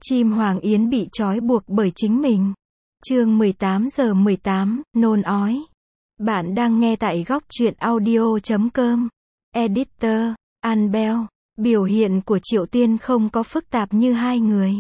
Chim Hoàng Yến bị trói buộc bởi chính mình. Chương 18:18, nôn ói. Bạn đang nghe tại góc truyện audio.com. Editor, Anbel. Biểu hiện của Triệu Tiên không có phức tạp như hai người.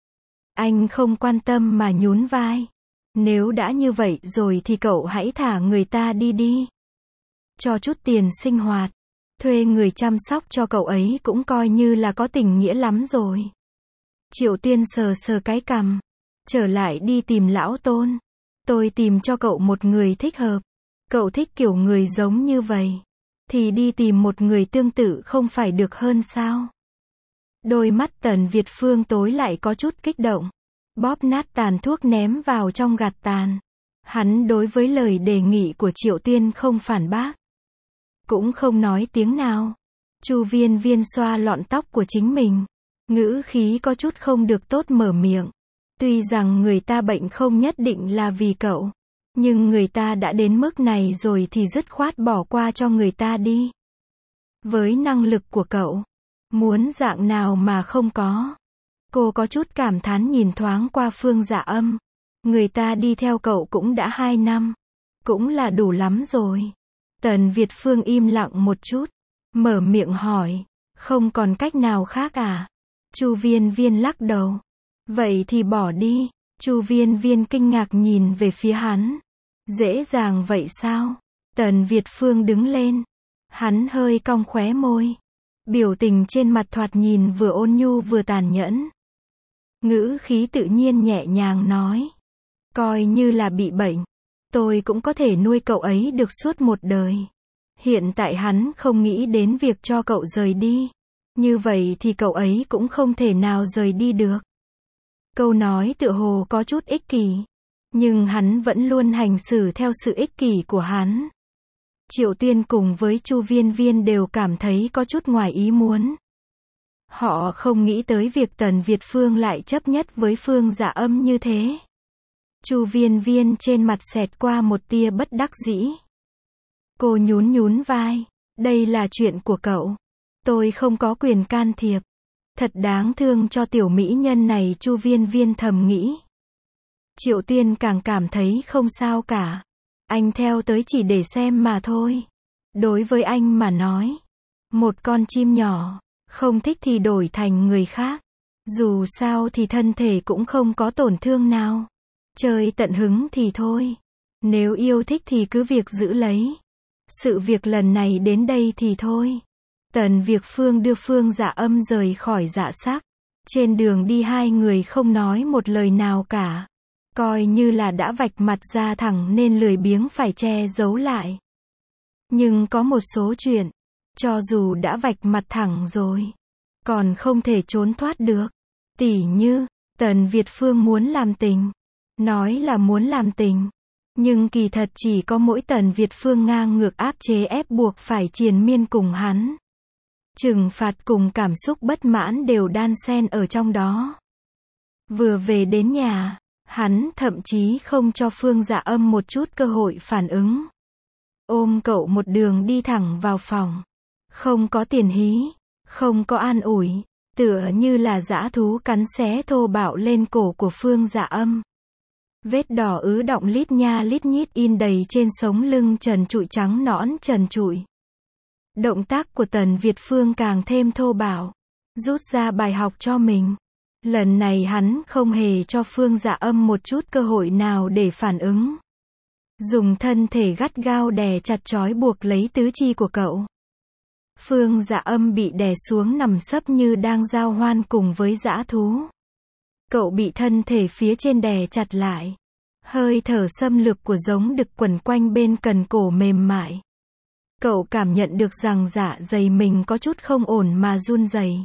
Anh không quan tâm mà nhún vai. Nếu đã như vậy rồi thì cậu hãy thả người ta đi đi. Cho chút tiền sinh hoạt. Thuê người chăm sóc cho cậu ấy cũng coi như là có tình nghĩa lắm rồi. Triệu Tiên sờ sờ cái cằm. Trở lại đi tìm lão Tôn. Tôi tìm cho cậu một người thích hợp. Cậu thích kiểu người giống như vậy. Thì đi tìm một người tương tự không phải được hơn sao? Đôi mắt Tần Việt Phương tối lại có chút kích động. Bóp nát tàn thuốc ném vào trong gạt tàn. Hắn đối với lời đề nghị của Triệu Tiên không phản bác. Cũng không nói tiếng nào. Chu Viên Viên xoa lọn tóc của chính mình. Ngữ khí có chút không được tốt mở miệng. Tuy rằng người ta bệnh không nhất định là vì cậu. Nhưng người ta đã đến mức này rồi thì dứt khoát bỏ qua cho người ta đi. Với năng lực của cậu, muốn dạng nào mà không có. Cô có chút cảm thán nhìn thoáng qua Phương Dạ Âm. Người ta đi theo cậu cũng đã 2 năm. Cũng là đủ lắm rồi. Tần Việt Phương im lặng một chút. Mở miệng hỏi. Không còn cách nào khác à? Chu Viên Viên lắc đầu. Vậy thì bỏ đi. Chu Viên Viên kinh ngạc nhìn về phía hắn. Dễ dàng vậy sao? Tần Việt Phương đứng lên. Hắn hơi cong khóe môi. Biểu tình trên mặt thoạt nhìn vừa ôn nhu vừa tàn nhẫn. Ngữ khí tự nhiên nhẹ nhàng nói. Coi như là bị bệnh. Tôi cũng có thể nuôi cậu ấy được suốt một đời. Hiện tại hắn không nghĩ đến việc cho cậu rời đi. Như vậy thì cậu ấy cũng không thể nào rời đi được. Câu nói tựa hồ có chút ích kỷ. Nhưng hắn vẫn luôn hành xử theo sự ích kỷ của hắn. Triệu Tiên cùng với Chu Viên Viên đều cảm thấy có chút ngoài ý muốn. Họ không nghĩ tới việc Tần Việt Phương lại chấp nhất với Phương Dạ Âm như thế. Chu Viên Viên trên mặt xẹt qua một tia bất đắc dĩ. Cô nhún vai. Đây là chuyện của cậu. Tôi không có quyền can thiệp. Thật đáng thương cho tiểu mỹ nhân này, Chu Viên Viên thầm nghĩ. Triệu Tiên càng cảm thấy không sao cả. Anh theo tới chỉ để xem mà thôi. Đối với anh mà nói, một con chim nhỏ, không thích thì đổi thành người khác. Dù sao thì thân thể cũng không có tổn thương nào. Chơi tận hứng thì thôi. Nếu yêu thích thì cứ việc giữ lấy. Sự việc lần này đến đây thì thôi. Tần Việt Phương đưa Phương Dạ Âm rời khỏi Dạ Sắc. Trên đường đi hai người không nói một lời nào cả. Coi như là đã vạch mặt ra thẳng nên lười biếng phải che giấu lại. Nhưng có một số chuyện, cho dù đã vạch mặt thẳng rồi, còn không thể trốn thoát được. Tỉ như, Tần Việt Phương muốn làm tình. Nói là muốn làm tình. Nhưng kỳ thật chỉ có mỗi Tần Việt Phương ngang ngược áp chế ép buộc phải triền miên cùng hắn. Trừng phạt cùng cảm xúc bất mãn đều đan xen ở trong đó. Vừa về đến nhà, hắn thậm chí không cho Phương Dạ Âm một chút cơ hội phản ứng. Ôm cậu một đường đi thẳng vào phòng. Không có tiền hí, không có an ủi, tựa như là dã thú cắn xé thô bạo lên cổ của Phương Dạ Âm. Vết đỏ ứ đọng lít nha lít nhít in đầy trên sống lưng trần trụi trắng nõn trần trụi. Động tác của Tần Việt Phương càng thêm thô bạo. Rút ra bài học cho mình. Lần này hắn không hề cho Phương Dạ Âm một chút cơ hội nào để phản ứng. Dùng thân thể gắt gao đè chặt trói buộc lấy tứ chi của cậu. Phương Dạ Âm bị đè xuống nằm sấp như đang giao hoan cùng với dã thú. Cậu bị thân thể phía trên đè chặt lại. Hơi thở xâm lược của giống đực quẩn quanh bên cần cổ mềm mại. Cậu cảm nhận được rằng dạ dày mình có chút không ổn mà run rẩy.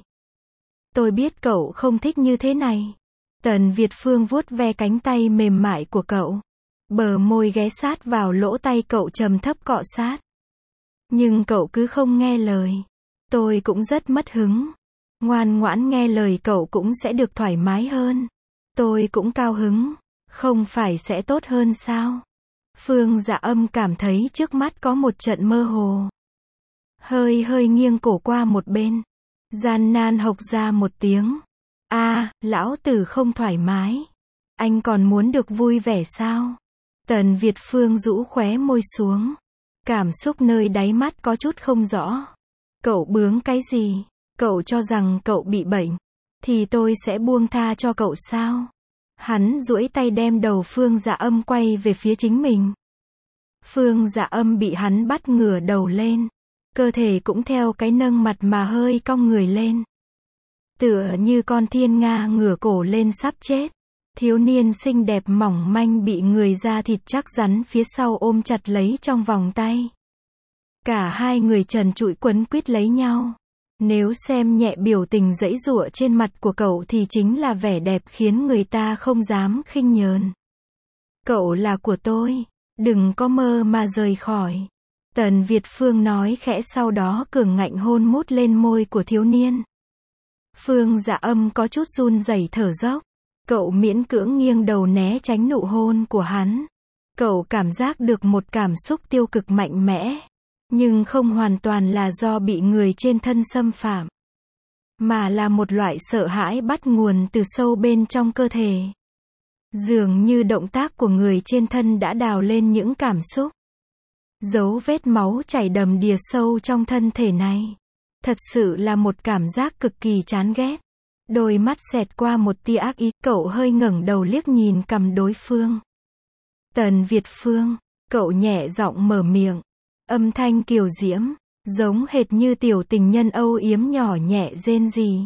Tôi biết cậu không thích như thế này. Tần Việt Phương vuốt ve cánh tay mềm mại của cậu. Bờ môi ghé sát vào lỗ tay cậu trầm thấp cọ sát. Nhưng cậu cứ không nghe lời. Tôi cũng rất mất hứng. Ngoan ngoãn nghe lời cậu cũng sẽ được thoải mái hơn. Tôi cũng cao hứng. Không phải sẽ tốt hơn sao? Phương Dạ Âm cảm thấy trước mắt có một trận mơ hồ. Hơi nghiêng cổ qua một bên. Gian nan hộc ra một tiếng. Lão tử không thoải mái. Anh còn muốn được vui vẻ sao? Tần Việt Phương rũ khóe môi xuống. Cảm xúc nơi đáy mắt có chút không rõ. Cậu bướng cái gì? Cậu cho rằng cậu bị bệnh thì tôi sẽ buông tha cho cậu sao? Hắn duỗi tay đem đầu Phương Dạ Âm quay về phía chính mình. Phương Dạ Âm bị hắn bắt ngửa đầu lên. Cơ thể cũng theo cái nâng mặt mà hơi cong người lên. Tựa như con thiên nga ngửa cổ lên sắp chết. Thiếu niên xinh đẹp mỏng manh bị người da thịt chắc rắn phía sau ôm chặt lấy trong vòng tay. Cả hai người trần trụi quấn quýt lấy nhau. Nếu xem nhẹ biểu tình giãy giụa trên mặt của cậu thì chính là vẻ đẹp khiến người ta không dám khinh nhờn. Cậu là của tôi, đừng có mơ mà rời khỏi. Tần Việt Phương nói khẽ, sau đó cường ngạnh hôn mút lên môi của thiếu niên. Phương Dạ Âm có chút run rẩy thở dốc. Cậu miễn cưỡng nghiêng đầu né tránh nụ hôn của hắn. Cậu cảm giác được một cảm xúc tiêu cực mạnh mẽ. Nhưng không hoàn toàn là do bị người trên thân xâm phạm. Mà là một loại sợ hãi bắt nguồn từ sâu bên trong cơ thể. Dường như động tác của người trên thân đã đào lên những cảm xúc. Dấu vết máu chảy đầm đìa sâu trong thân thể này. Thật sự là một cảm giác cực kỳ chán ghét. Đôi mắt xẹt qua một tia ác ý, cậu hơi ngẩng đầu liếc nhìn cằm đối phương. Tần Việt Phương, cậu nhẹ giọng mở miệng. Âm thanh kiều diễm, giống hệt như tiểu tình nhân âu yếm nhỏ nhẹ rên rỉ.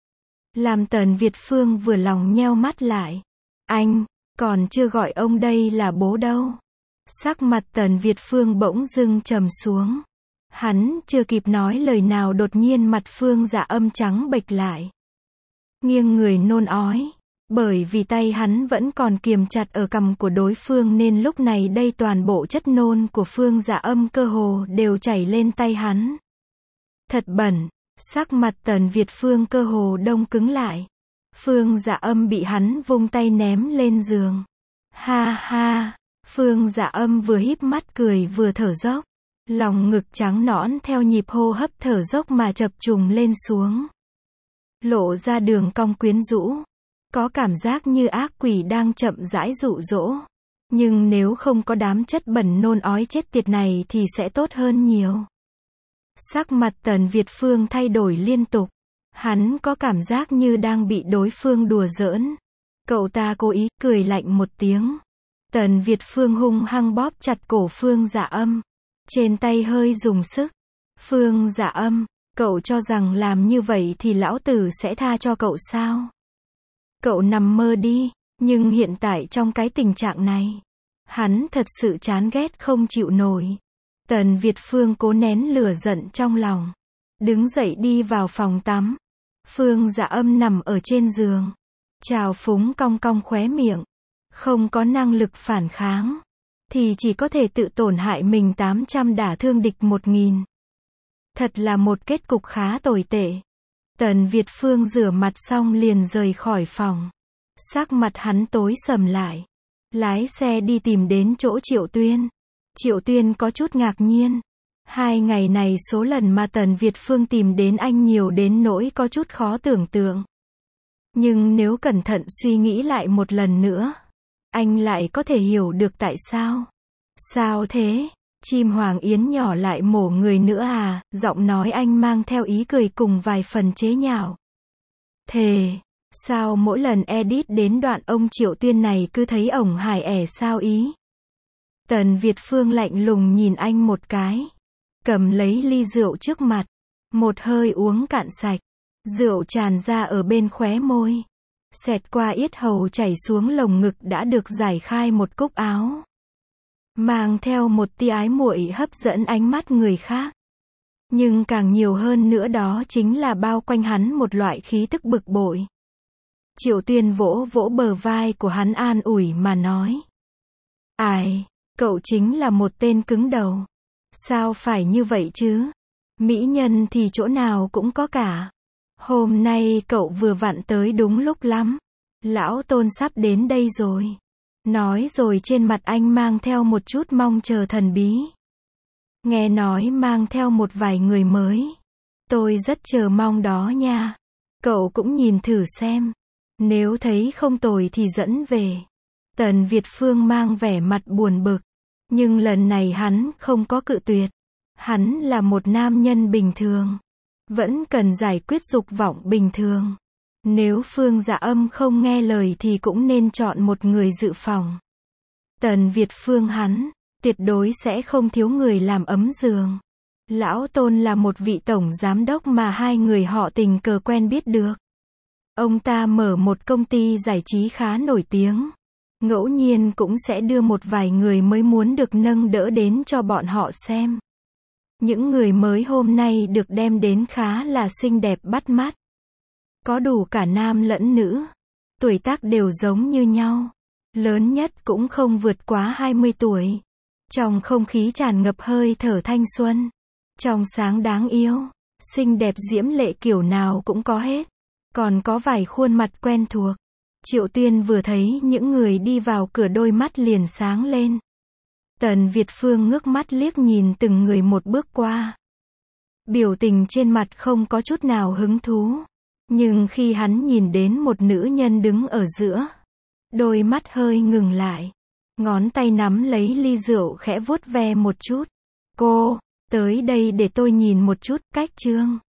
Làm Tần Việt Phương vừa lòng nheo mắt lại. Anh, còn chưa gọi ông đây là bố đâu. Sắc mặt Tần Việt Phương bỗng dưng trầm xuống. Hắn chưa kịp nói lời nào đột nhiên mặt Phương Dạ Âm trắng bệch lại. Nghiêng người nôn ói. Bởi vì tay hắn vẫn còn kiềm chặt ở cằm của đối phương nên lúc này đây toàn bộ chất nôn của Phương Dạ Âm cơ hồ đều chảy lên tay hắn. Thật bẩn. Sắc mặt Tần Việt Phương cơ hồ đông cứng lại. Phương Dạ Âm bị hắn vung tay ném lên giường. Ha ha. Phương Dạ Âm vừa híp mắt cười vừa thở dốc. Lòng ngực trắng nõn theo nhịp hô hấp thở dốc mà chập trùng lên xuống. Lộ ra đường cong quyến rũ. Có cảm giác như ác quỷ đang chậm rãi dụ dỗ. Nhưng nếu không có đám chất bẩn nôn ói chết tiệt này thì sẽ tốt hơn nhiều. Sắc mặt Tần Việt Phương thay đổi liên tục. Hắn có cảm giác như đang bị đối phương đùa giỡn. Cậu ta cố ý cười lạnh một tiếng. Tần Việt Phương hung hăng bóp chặt cổ Phương Dạ Âm. Trên tay hơi dùng sức. Phương Dạ Âm, cậu cho rằng làm như vậy thì lão tử sẽ tha cho cậu sao? Cậu nằm mơ đi. Nhưng hiện tại trong cái tình trạng này, hắn thật sự chán ghét không chịu nổi. Tần Việt Phương cố nén lửa giận trong lòng. Đứng dậy đi vào phòng tắm. Phương Dạ Âm nằm ở trên giường. Trào phúng cong cong khóe miệng. Không có năng lực phản kháng. Thì chỉ có thể tự tổn hại mình 800 đả thương địch 1000. Thật là một kết cục khá tồi tệ. Tần Việt Phương rửa mặt xong liền rời khỏi phòng. Sắc mặt hắn tối sầm lại. Lái xe đi tìm đến chỗ Triệu Tuyên. Triệu Tuyên có chút ngạc nhiên. 2 ngày này số lần mà Tần Việt Phương tìm đến anh nhiều đến nỗi có chút khó tưởng tượng. Nhưng nếu cẩn thận suy nghĩ lại một lần nữa, anh lại có thể hiểu được tại sao. Sao thế? Chim hoàng yến nhỏ lại mổ người nữa à? Giọng nói anh mang theo ý cười cùng vài phần chế nhạo. Thề, sao mỗi lần edit đến đoạn ông Triệu Tuyên này cứ thấy ổng hài ẻ sao ý? Tần Việt Phương lạnh lùng nhìn anh một cái. Cầm lấy ly rượu trước mặt. Một hơi uống cạn sạch. Rượu tràn ra ở bên khóe môi. Xẹt qua yết hầu chảy xuống lồng ngực đã được giải khai một cúc áo. Mang theo một tia ái muội hấp dẫn ánh mắt người khác. Nhưng càng nhiều hơn nữa đó chính là bao quanh hắn một loại khí tức bực bội. Triệu Tuyên vỗ vỗ bờ vai của hắn an ủi mà nói. Ai, cậu chính là một tên cứng đầu. Sao phải như vậy chứ? Mỹ nhân thì chỗ nào cũng có cả. Hôm nay cậu vừa vặn tới đúng lúc lắm. Lão Tôn sắp đến đây rồi. Nói rồi trên mặt anh mang theo một chút mong chờ thần bí. Nghe nói mang theo một vài người mới. Tôi rất chờ mong đó nha. Cậu cũng nhìn thử xem. Nếu thấy không tồi thì dẫn về. Tần Việt Phương mang vẻ mặt buồn bực. Nhưng lần này hắn không có cự tuyệt. Hắn là một nam nhân bình thường. Vẫn cần giải quyết dục vọng bình thường. Nếu Phương Dạ Âm không nghe lời thì cũng nên chọn một người dự phòng. Tần Việt Phương hắn, tuyệt đối sẽ không thiếu người làm ấm giường. Lão Tôn là một vị tổng giám đốc mà hai người họ tình cờ quen biết được. Ông ta mở một công ty giải trí khá nổi tiếng. Ngẫu nhiên cũng sẽ đưa một vài người mới muốn được nâng đỡ đến cho bọn họ xem. Những người mới hôm nay được đem đến khá là xinh đẹp bắt mắt. Có đủ cả nam lẫn nữ. Tuổi tác đều giống như nhau. Lớn nhất cũng không vượt quá 20 tuổi. Trong không khí tràn ngập hơi thở thanh xuân. Trong sáng đáng yêu. Xinh đẹp diễm lệ kiểu nào cũng có hết. Còn có vài khuôn mặt quen thuộc. Triệu Tuyên vừa thấy những người đi vào cửa đôi mắt liền sáng lên. Tần Việt Phương ngước mắt liếc nhìn từng người một bước qua. Biểu tình trên mặt không có chút nào hứng thú. Nhưng khi hắn nhìn đến một nữ nhân đứng ở giữa, đôi mắt hơi ngừng lại. Ngón tay nắm lấy ly rượu khẽ vuốt ve một chút. Cô, tới đây để tôi nhìn một chút, cách chương.